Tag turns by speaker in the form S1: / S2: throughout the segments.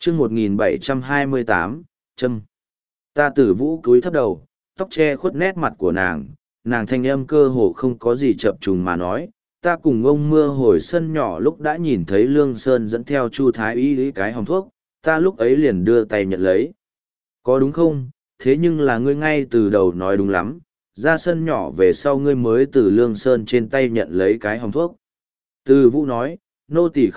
S1: chương 1728, Trâm. Ta Tử Vũ cúi thấp đầu, tóc che khuất nét mặt của nàng thanh âm cơ hồ không có gì chập trùng mà nói, ta cùng ông Mưa hồi sân nhỏ lúc đã nhìn thấy Lương Sơn dẫn theo Chu Thái Y cái hòm thuốc, ta lúc ấy liền đưa tay nhận lấy. Có đúng không? Thế nhưng là ngươi ngay từ đầu nói đúng lắm, ra sân nhỏ về sau ngươi mới từ Lương Sơn trên tay nhận lấy cái hòm thuốc. Từ Vũ nói, nô tỳ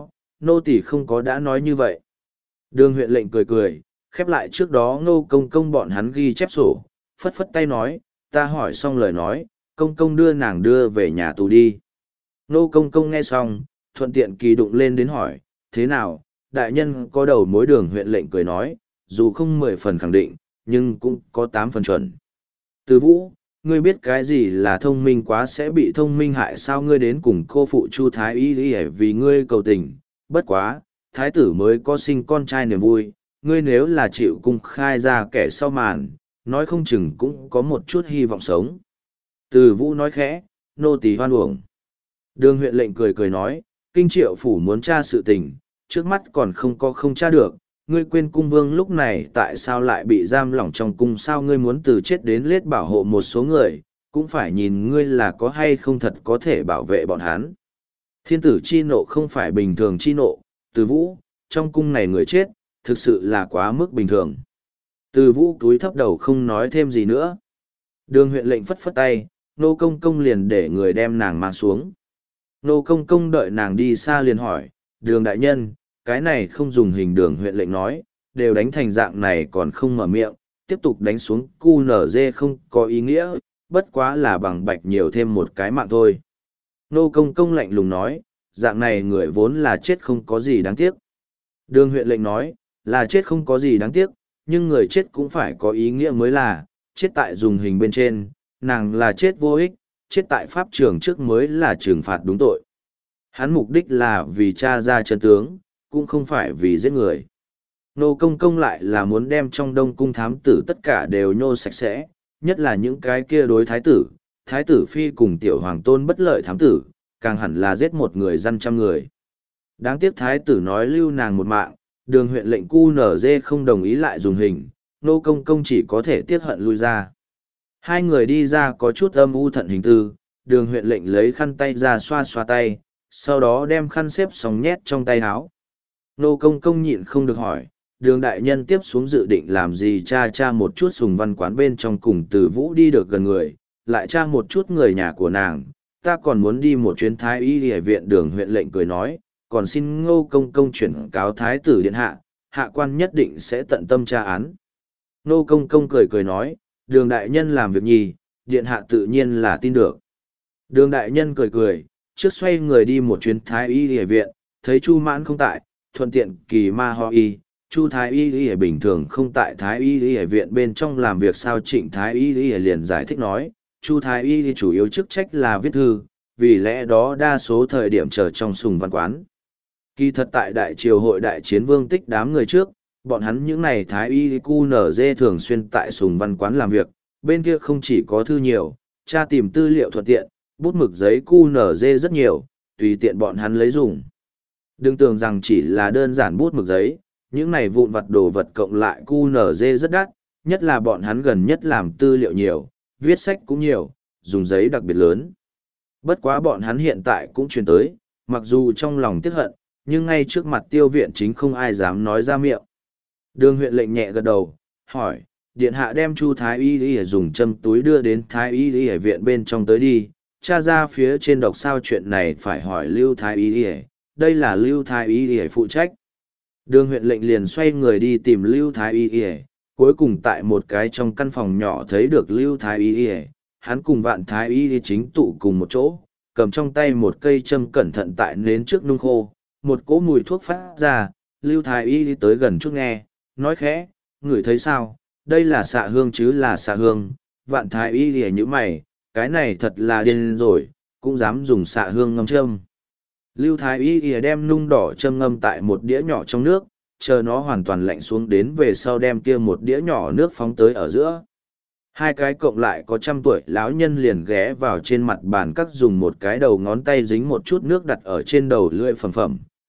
S1: không có đã nói như vậy. Đường huyện lệnh cười cười, khép lại trước đó Ngô Công Công bọn hắn ghi chép sổ, phất phất tay nói, ta hỏi xong lời nói, Công Công đưa nàng đưa về nhà tù đi. Ngô Công Công nghe xong, thuận tiện kỳ đụng lên đến hỏi, thế nào, đại nhân có đầu mối? Đường huyện lệnh cười nói, dù không 10 phần khẳng định, nhưng cũng có 8 phần chuẩn. Từ Vũ, ngươi biết cái gì là thông minh quá sẽ bị thông minh hại sao? Ngươi đến cùng cô phụ Chu Thái Y vì ngươi cầu tình, bất quá, thái tử mới có sinh con trai niềm vui, ngươi nếu là chịu cung khai ra kẻ sau màn, nói không chừng cũng có một chút hy vọng sống. Từ Vũ nói khẽ, nô tỳ hoan uổng. Đường huyện lệnh cười cười nói, Kinh Triệu phủ muốn tra sự tình, trước mắt còn không tra được, ngươi quên cung vương lúc này tại sao lại bị giam lỏng trong cung? Sao ngươi muốn từ chết đến lết bảo hộ một số người, cũng phải nhìn ngươi là có hay không thật có thể bảo vệ bọn hắn. Thiên tử chi nộ không phải bình thường chi nộ, Từ Vũ, trong cung này người chết, thực sự là quá mức bình thường. Từ Vũ cúi thấp đầu không nói thêm gì nữa. Đường huyện lệnh phất phất tay, Nô Công Công liền để người đem nàng mang xuống. Nô Công Công đợi nàng đi xa liền hỏi, Đường đại nhân, cái này không dùng hình? Đường huyện lệnh nói, đều đánh thành dạng này còn không mở miệng, tiếp tục đánh xuống QNZ không có ý nghĩa, bất quá là bằng bạch nhiều thêm một cái mạng thôi. Nô Công Công lạnh lùng nói, dạng này người vốn là chết không có gì đáng tiếc. Đường huyện lệnh nói, là chết không có gì đáng tiếc, nhưng người chết cũng phải có ý nghĩa mới là, chết tại dùng hình bên trên, nàng là chết vô ích, chết tại pháp trường trước mới là trừng phạt đúng tội. Hắn mục đích là vì tra ra chân tướng, cũng không phải vì giết người. Nô Công Công lại là muốn đem trong Đông cung thám tử tất cả đều nhô sạch sẽ, nhất là những cái kia đối thái tử phi cùng tiểu hoàng tôn bất lợi thám tử, càng hẳn là giết một người dân 100 người. Đáng tiếc thái tử nói lưu nàng một mạng, đường huyện lệnh QNZ không đồng ý lại dùng hình, Nô Công Công chỉ có thể tiếc hận lui ra. Hai người đi ra có chút âm u thận hình tư, đường huyện lệnh lấy khăn tay ra xoa xoa tay, sau đó đem khăn xếp xong nhét trong tay áo. Nô Công Công nhịn không được hỏi, đường đại nhân tiếp xuống dự định làm gì? Cha một chút Sùng Văn quán bên trong cùng Từ Vũ đi được gần người, lại tra một chút người nhà của nàng, ta còn muốn đi một chuyến Thái Y y viện. Đường huyện lệnh cười nói, còn xin Ngô Công Công chuyển cáo thái tử điện hạ, hạ quan nhất định sẽ tận tâm tra án. Ngô Công Công cười cười nói, đường đại nhân làm việc nhì, điện hạ tự nhiên là tin được. Đường đại nhân cười cười, trước xoay người đi một chuyến Thái Y y viện, thấy Chu Mãn không tại, thuận tiện kỳ ma ho y. Chu Thái Y y bình thường không tại Thái Y y viện bên trong làm việc sao? Trịnh Thái Y y liền giải thích nói, Chu Thái Y chủ yếu chức trách là viết thư, vì lẽ đó đa số thời điểm chờ trong Sùng Văn quán. Kỳ thật tại đại triều hội đại chiến vương tích đám người trước, bọn hắn những này Thái Y QNZ thường xuyên tại Sùng Văn quán làm việc, bên kia không chỉ có thư nhiều, tra tìm tư liệu thuận tiện, bút mực giấy QNZ rất nhiều, tùy tiện bọn hắn lấy dùng. Đừng tưởng rằng chỉ là đơn giản bút mực giấy, những này vụn vặt đồ vật cộng lại QNZ rất đắt, nhất là bọn hắn gần nhất làm tư liệu nhiều, viết sách cũng nhiều, dùng giấy đặc biệt lớn. Bất quá bọn hắn hiện tại cũng truyền tới, mặc dù trong lòng tiếc hận, nhưng ngay trước mặt Tiêu viện chính không ai dám nói ra miệng. Đường huyện lệnh nhẹ gật đầu, hỏi, điện hạ đem Chu Thái Y dùng châm túi đưa đến Thái Y ở viện bên trong tới đi, tra ra phía trên đọc sao? Chuyện này phải hỏi Lưu Thái Y, đây là Lưu Thái Y phụ trách. Đường huyện lệnh liền xoay người đi tìm Lưu Thái Y, cuối cùng tại một cái trong căn phòng nhỏ thấy được Lưu Thái Y, hắn cùng Vạn Thái Y chính tụ cùng một chỗ, cầm trong tay một cây châm cẩn thận tại nến trước nung khô, một cỗ mùi thuốc phát ra. Lưu Thái Y tới gần chút nghe, nói khẽ, ngửi thấy sao? Đây là xạ hương chứ? Là xạ hương. Vạn Thái Y như mày, cái này thật là điên rồi, cũng dám dùng xạ hương ngâm châm. Lưu Thái Y đem nung đỏ châm ngâm tại một đĩa nhỏ trong nước, chờ nó hoàn toàn lạnh xuống đến về sau đem kia một đĩa nhỏ nước phóng tới ở giữa. Hai cái cộng lại có 100 tuổi lão nhân liền ghé vào trên mặt bàn cắt, dùng một cái đầu ngón tay dính một chút nước đặt ở trên đầu lưỡi phẩm phẩm,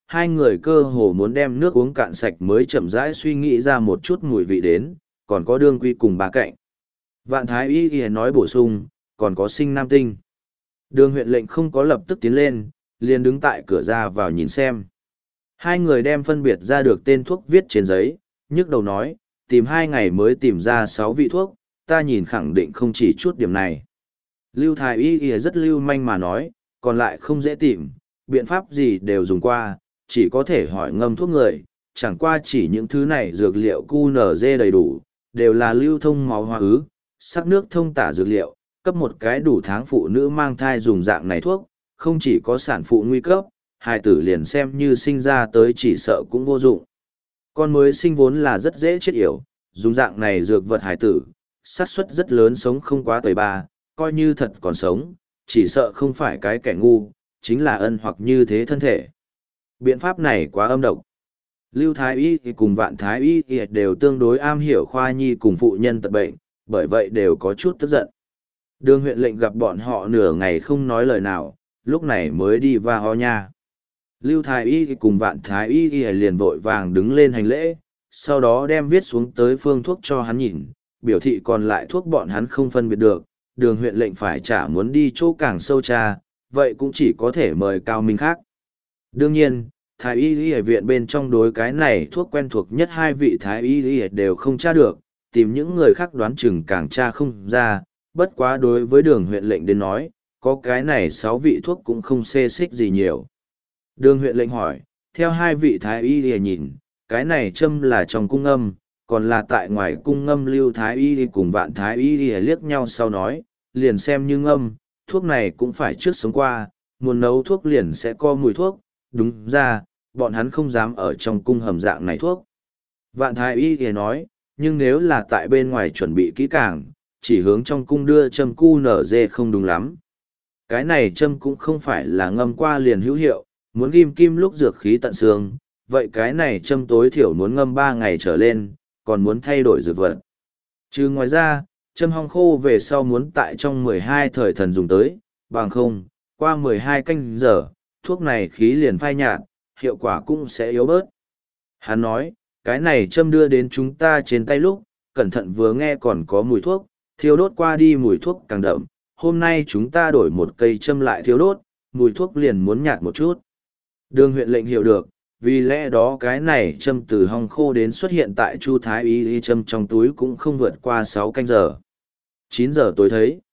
S1: hai người cơ hồ muốn đem nước uống cạn sạch mới chậm rãi suy nghĩ ra một chút mùi vị đến, còn có đương quy cùng bà cạnh. Vạn thái y y nói bổ sung, còn có sinh nam tinh. Đường huyện lệnh không có lập tức tiến lên, liền đứng tại cửa ra vào nhìn xem. Hai người đem phân biệt ra được tên thuốc viết trên giấy, nhức đầu nói, tìm 2 ngày mới tìm ra 6 vị thuốc, ta nhìn khẳng định không chỉ chút điểm này. Lưu thái y y rất lưu manh mà nói, còn lại không dễ tìm, biện pháp gì đều dùng qua, chỉ có thể hỏi ngâm thuốc người, chẳng qua chỉ những thứ này dược liệu QNZ đầy đủ, đều là lưu thông máu hóa ứ, sắc nước thông tả dược liệu, cấp một cái đủ tháng phụ nữ mang thai dùng dạng này thuốc, không chỉ có sản phụ nguy cấp, hài tử liền xem như sinh ra tới chỉ sợ cũng vô dụng. Con mới sinh vốn là rất dễ chết yểu, dùng dạng này dược vật hài tử, xác suất rất lớn sống không quá tuổi 3, coi như thật còn sống, chỉ sợ không phải cái kẻ ngu, chính là ân hoặc như thế thân thể. Biện pháp này quá âm độc. Lưu Thái Y cùng Vạn Thái Y đều tương đối am hiểu khoa nhi cùng phụ nhân tật bệnh, bởi vậy đều có chút tức giận. Đường huyện lệnh gặp bọn họ nửa ngày không nói lời nào, lúc này mới đi va ho nha. Lưu Thái Y cùng Vạn Thái Y liền vội vàng đứng lên hành lễ, sau đó đem viết xuống tới phương thuốc cho hắn nhìn, biểu thị còn lại thuốc bọn hắn không phân biệt được, đường huyện lệnh phải trả muốn đi chỗ càng sâu tra, vậy cũng chỉ có thể mời cao minh khác. Đương nhiên, Thái Y ở viện bên trong đối cái này thuốc quen thuộc nhất 2 vị Thái Y đều không tra được, tìm những người khác đoán chừng càng tra không ra, bất quá đối với đường huyện lệnh đến nói, có cái này 6 vị thuốc cũng không xê xích gì nhiều. Đường huyện lệnh hỏi, theo 2 vị Thái Y nhìn, cái này châm là trong cung âm, còn là tại ngoài cung ngâm. Lưu Thái Y cùng Vạn Thái Y liếc nhau sau nói, liền xem như ngâm, thuốc này cũng phải trước sống qua, muốn nấu thuốc liền sẽ có mùi thuốc, đúng ra, bọn hắn không dám ở trong cung hầm dạng này thuốc. Vạn Thái Y nói, nhưng nếu là tại bên ngoài chuẩn bị kỹ càng, chỉ hướng trong cung đưa châm QNZ không đúng lắm. Cái này châm cũng không phải là ngâm qua liền hữu hiệu, muốn ghim kim lúc dược khí tận xương, vậy cái này châm tối thiểu muốn ngâm 3 ngày trở lên, còn muốn thay đổi dược vật. Chứ ngoài ra, châm hong khô về sau muốn tại trong 12 thời thần dùng tới, bằng không, qua 12 canh giờ, thuốc này khí liền phai nhạt, hiệu quả cũng sẽ yếu bớt. Hắn nói, cái này châm đưa đến chúng ta trên tay lúc, cẩn thận vừa nghe còn có mùi thuốc, thiêu đốt qua đi mùi thuốc càng đậm, hôm nay chúng ta đổi một cây châm lại thiêu đốt, mùi thuốc liền muốn nhạt một chút. Đường huyện lệnh hiểu được, vì lẽ đó cái này châm từ hong khô đến xuất hiện tại Chu Thái Y châm trong túi cũng không vượt qua 6 canh giờ. 9 giờ tối thấy.